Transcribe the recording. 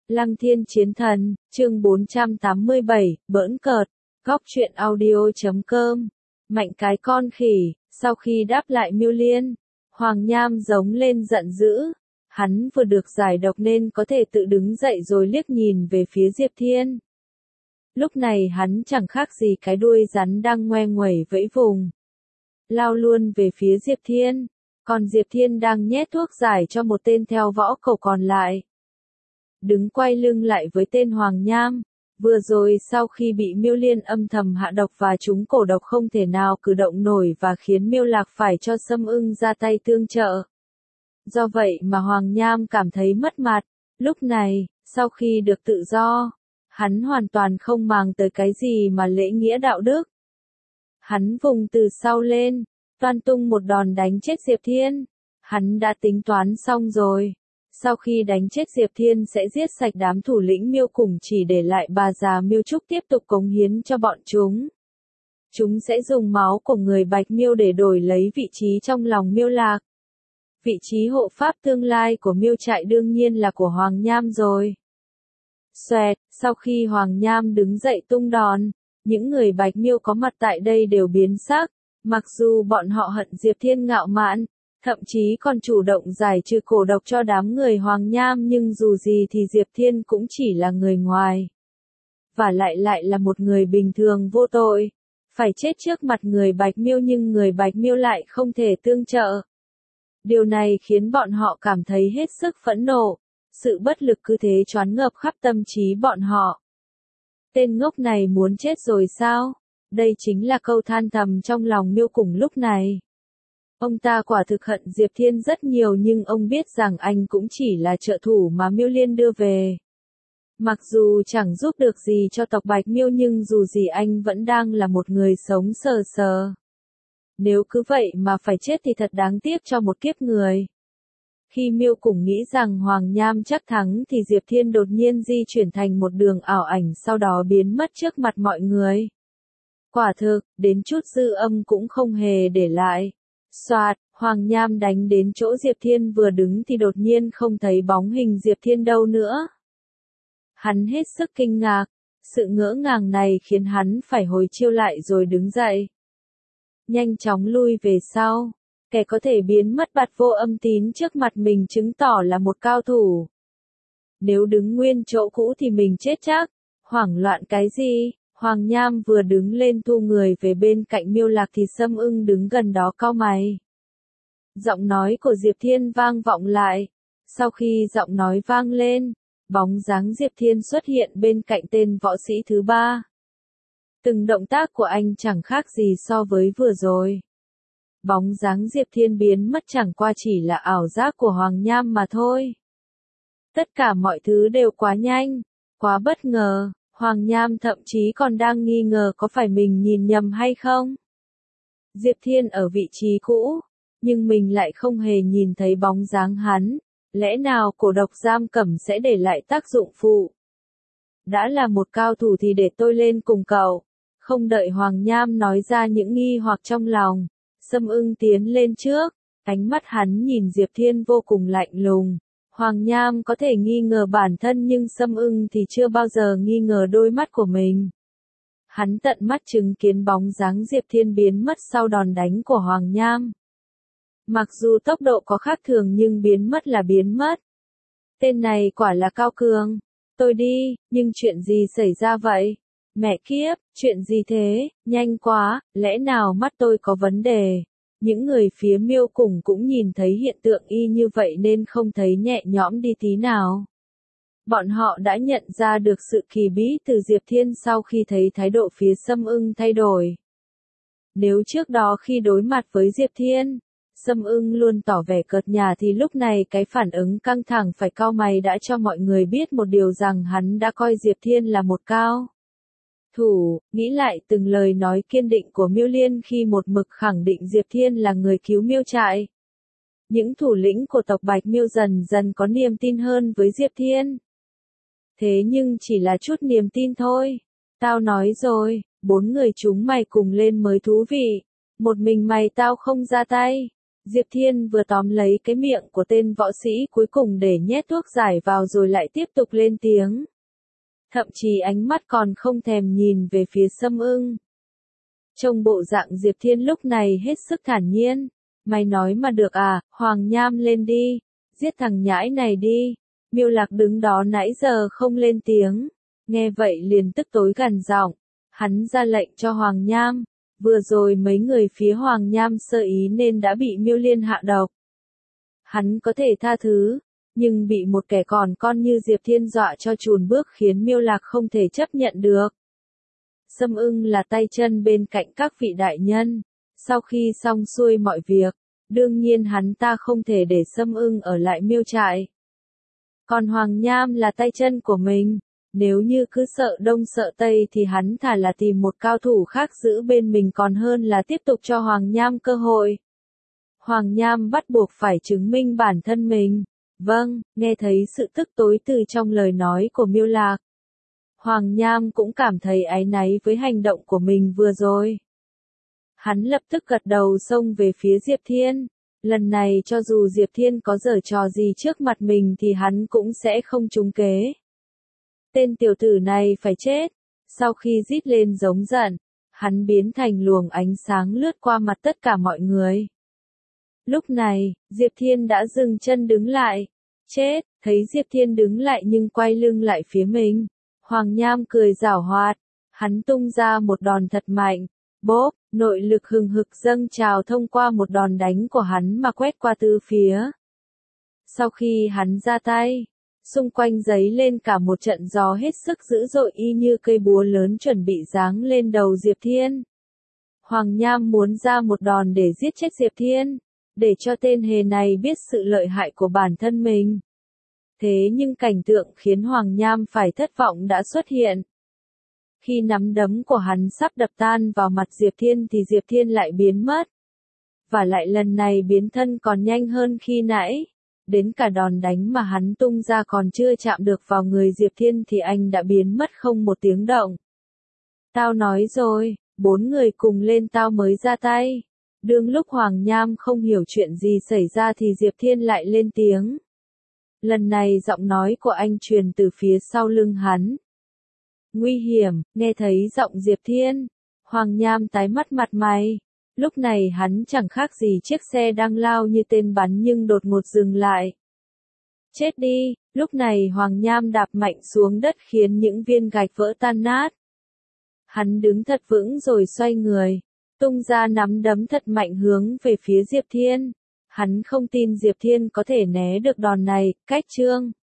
Lăng Thiên Chiến Thần, chương 487, bỡn cợt, góc truyện audio.com. Mạnh cái con khỉ, sau khi đáp lại Miêu Liên, Hoàng Nham giống lên giận dữ. Hắn vừa được giải độc nên có thể tự đứng dậy rồi liếc nhìn về phía Diệp Thiên. Lúc này hắn chẳng khác gì cái đuôi rắn đang ngoe nguẩy vẫy vùng. Lao luôn về phía Diệp Thiên, còn Diệp Thiên đang nhét thuốc giải cho một tên theo võ cầu còn lại. Đứng quay lưng lại với tên Hoàng Nham, vừa rồi sau khi bị Miêu Liên âm thầm hạ độc và trúng cổ độc không thể nào cử động nổi và khiến Miêu Lạc phải cho Sâm Ưng ra tay tương trợ. Do vậy mà Hoàng Nham cảm thấy mất mặt, lúc này, sau khi được tự do, hắn hoàn toàn không màng tới cái gì mà lễ nghĩa đạo đức. Hắn vùng từ sau lên, toan tung một đòn đánh chết Diệp Thiên. Hắn đã tính toán xong rồi. Sau khi đánh chết Diệp Thiên sẽ giết sạch đám thủ lĩnh Miêu cùng chỉ để lại bà già Miêu Trúc tiếp tục cống hiến cho bọn chúng. Chúng sẽ dùng máu của người Bạch Miêu để đổi lấy vị trí trong lòng Miêu Lạc. Vị trí hộ pháp tương lai của Miêu trại đương nhiên là của Hoàng Nham rồi. Xoẹt, sau khi Hoàng Nham đứng dậy tung đòn, những người Bạch Miêu có mặt tại đây đều biến sắc, mặc dù bọn họ hận Diệp Thiên ngạo mạn, thậm chí còn chủ động giải trừ cổ độc cho đám người Hoàng Nham nhưng dù gì thì Diệp Thiên cũng chỉ là người ngoài. Và lại là một người bình thường vô tội, phải chết trước mặt người Bạch Miêu nhưng người Bạch Miêu lại không thể tương trợ. Điều này khiến bọn họ cảm thấy hết sức phẫn nộ, sự bất lực cứ thế choáng ngợp khắp tâm trí bọn họ. Tên ngốc này muốn chết rồi sao? Đây chính là câu than thầm trong lòng Miêu cùng lúc này. Ông ta quả thực hận Diệp Thiên rất nhiều nhưng ông biết rằng anh cũng chỉ là trợ thủ mà Miêu Liên đưa về. Mặc dù chẳng giúp được gì cho tộc Bạch Miêu nhưng dù gì anh vẫn đang là một người sống sờ sờ. Nếu cứ vậy mà phải chết thì thật đáng tiếc cho một kiếp người. Khi Miêu cùng nghĩ rằng Hoàng Nham chắc thắng thì Diệp Thiên đột nhiên di chuyển thành một đường ảo ảnh sau đó biến mất trước mặt mọi người. Quả thực, đến chút dư âm cũng không hề để lại. Soạt, Hoàng Nham đánh đến chỗ Diệp Thiên vừa đứng thì đột nhiên không thấy bóng hình Diệp Thiên đâu nữa. Hắn hết sức kinh ngạc, sự ngỡ ngàng này khiến hắn phải hồi chiêu lại rồi đứng dậy. Nhanh chóng lui về sau, kẻ có thể biến mất bạt vô âm tín trước mặt mình chứng tỏ là một cao thủ. Nếu đứng nguyên chỗ cũ thì mình chết chắc, hoảng loạn cái gì? Hoàng Nham vừa đứng lên thu người về bên cạnh Miêu Lạc thì Sâm Ưng đứng gần đó cau mày. Giọng nói của Diệp Thiên vang vọng lại. Sau khi giọng nói vang lên, bóng dáng Diệp Thiên xuất hiện bên cạnh tên võ sĩ thứ ba. Từng động tác của anh chẳng khác gì so với vừa rồi. Bóng dáng Diệp Thiên biến mất chẳng qua chỉ là ảo giác của Hoàng Nham mà thôi. Tất cả mọi thứ đều quá nhanh, quá bất ngờ. Hoàng Nham thậm chí còn đang nghi ngờ có phải mình nhìn nhầm hay không. Diệp Thiên ở vị trí cũ, nhưng mình lại không hề nhìn thấy bóng dáng hắn. Lẽ nào cổ độc giam cầm sẽ để lại tác dụng phụ? Đã là một cao thủ thì để tôi lên cùng cậu. Không đợi Hoàng Nham nói ra những nghi hoặc trong lòng, Sâm Ưng tiến lên trước, ánh mắt hắn nhìn Diệp Thiên vô cùng lạnh lùng. Hoàng Nham có thể nghi ngờ bản thân nhưng Sâm Ưng thì chưa bao giờ nghi ngờ đôi mắt của mình. Hắn tận mắt chứng kiến bóng dáng Diệp Thiên biến mất sau đòn đánh của Hoàng Nham. Mặc dù tốc độ có khác thường nhưng biến mất là biến mất. Tên này quả là cao cường. Tôi đi, nhưng chuyện gì xảy ra vậy? Mẹ kiếp, chuyện gì thế? Nhanh quá, lẽ nào mắt tôi có vấn đề? Những người phía Miêu cùng cũng nhìn thấy hiện tượng y như vậy nên không thấy nhẹ nhõm đi tí nào. Bọn họ đã nhận ra được sự kỳ bí từ Diệp Thiên sau khi thấy thái độ phía Sâm Ưng thay đổi. Nếu trước đó khi đối mặt với Diệp Thiên, Sâm Ưng luôn tỏ vẻ cợt nhả thì lúc này cái phản ứng căng thẳng phải cau mày đã cho mọi người biết một điều rằng hắn đã coi Diệp Thiên là một cao thủ. Nghĩ lại từng lời nói kiên định của Miêu Liên khi một mực khẳng định Diệp Thiên là người cứu Miêu trại. Những thủ lĩnh của tộc Bạch Miêu dần dần có niềm tin hơn với Diệp Thiên. Thế nhưng chỉ là chút niềm tin thôi. Tao nói rồi, 4 người chúng mày cùng lên mới thú vị. Một mình mày tao không ra tay. Diệp Thiên vừa tóm lấy cái miệng của tên võ sĩ cuối cùng để nhét thuốc giải vào rồi lại tiếp tục lên tiếng. Thậm chí ánh mắt còn không thèm nhìn về phía Sâm Ưng. Trông bộ dạng Diệp Thiên lúc này hết sức thản nhiên. Mày nói mà được à, Hoàng Nham lên đi, giết thằng nhãi này đi. Miêu Lạc đứng đó nãy giờ không lên tiếng, nghe vậy liền tức tối gằn giọng, hắn ra lệnh cho Hoàng Nham, vừa rồi mấy người phía Hoàng Nham sơ ý nên đã bị Miêu Liên hạ độc. Hắn có thể tha thứ, nhưng bị một kẻ còn con như Diệp Thiên dọa cho chùn bước khiến Miêu Lạc không thể chấp nhận được. Sâm Ưng là tay chân bên cạnh các vị đại nhân, sau khi xong xuôi mọi việc, đương nhiên hắn ta không thể để Sâm Ưng ở lại Miêu trại. Còn Hoàng Nham là tay chân của mình, nếu như cứ sợ đông sợ tây thì hắn thà là tìm một cao thủ khác giữ bên mình còn hơn là tiếp tục cho Hoàng Nham cơ hội. Hoàng Nham bắt buộc phải chứng minh bản thân mình. Vâng, nghe thấy sự tức tối từ trong lời nói của Miêu Lạc. Hoàng Nham cũng cảm thấy áy náy với hành động của mình vừa rồi. Hắn lập tức gật đầu xông về phía Diệp Thiên. Lần này cho dù Diệp Thiên có giở trò gì trước mặt mình thì hắn cũng sẽ không trúng kế. Tên tiểu tử này phải chết. Sau khi rít lên giống giận, hắn biến thành luồng ánh sáng lướt qua mặt tất cả mọi người. Lúc này, Diệp Thiên đã dừng chân đứng lại. Chết, thấy Diệp Thiên đứng lại nhưng quay lưng lại phía mình. Hoàng Nham cười giảo hoạt. Hắn tung ra một đòn thật mạnh. Bốp, nội lực hừng hực dâng trào thông qua một đòn đánh của hắn mà quét qua tứ phía. Sau khi hắn ra tay, xung quanh giấy lên cả một trận gió hết sức dữ dội y như cây búa lớn chuẩn bị giáng lên đầu Diệp Thiên. Hoàng Nham muốn ra một đòn để giết chết Diệp Thiên, để cho tên hề này biết sự lợi hại của bản thân mình. Thế nhưng cảnh tượng khiến Hoàng Nham phải thất vọng đã xuất hiện. Khi nắm đấm của hắn sắp đập tan vào mặt Diệp Thiên thì Diệp Thiên lại biến mất. Và lại lần này biến thân còn nhanh hơn khi nãy. Đến cả đòn đánh mà hắn tung ra còn chưa chạm được vào người Diệp Thiên thì anh đã biến mất không một tiếng động. Tao nói rồi, 4 người cùng lên tao mới ra tay. Đương lúc Hoàng Nham không hiểu chuyện gì xảy ra thì Diệp Thiên lại lên tiếng. Lần này giọng nói của anh truyền từ phía sau lưng hắn. Nguy hiểm, nghe thấy giọng Diệp Thiên. Hoàng Nham tái mắt mặt mày. Lúc này hắn chẳng khác gì chiếc xe đang lao như tên bắn nhưng đột ngột dừng lại. Chết đi, lúc này Hoàng Nham đạp mạnh xuống đất khiến những viên gạch vỡ tan nát. Hắn đứng thật vững rồi xoay người, tung ra nắm đấm thật mạnh hướng về phía Diệp Thiên. Hắn không tin Diệp Thiên có thể né được đòn này, cách chương.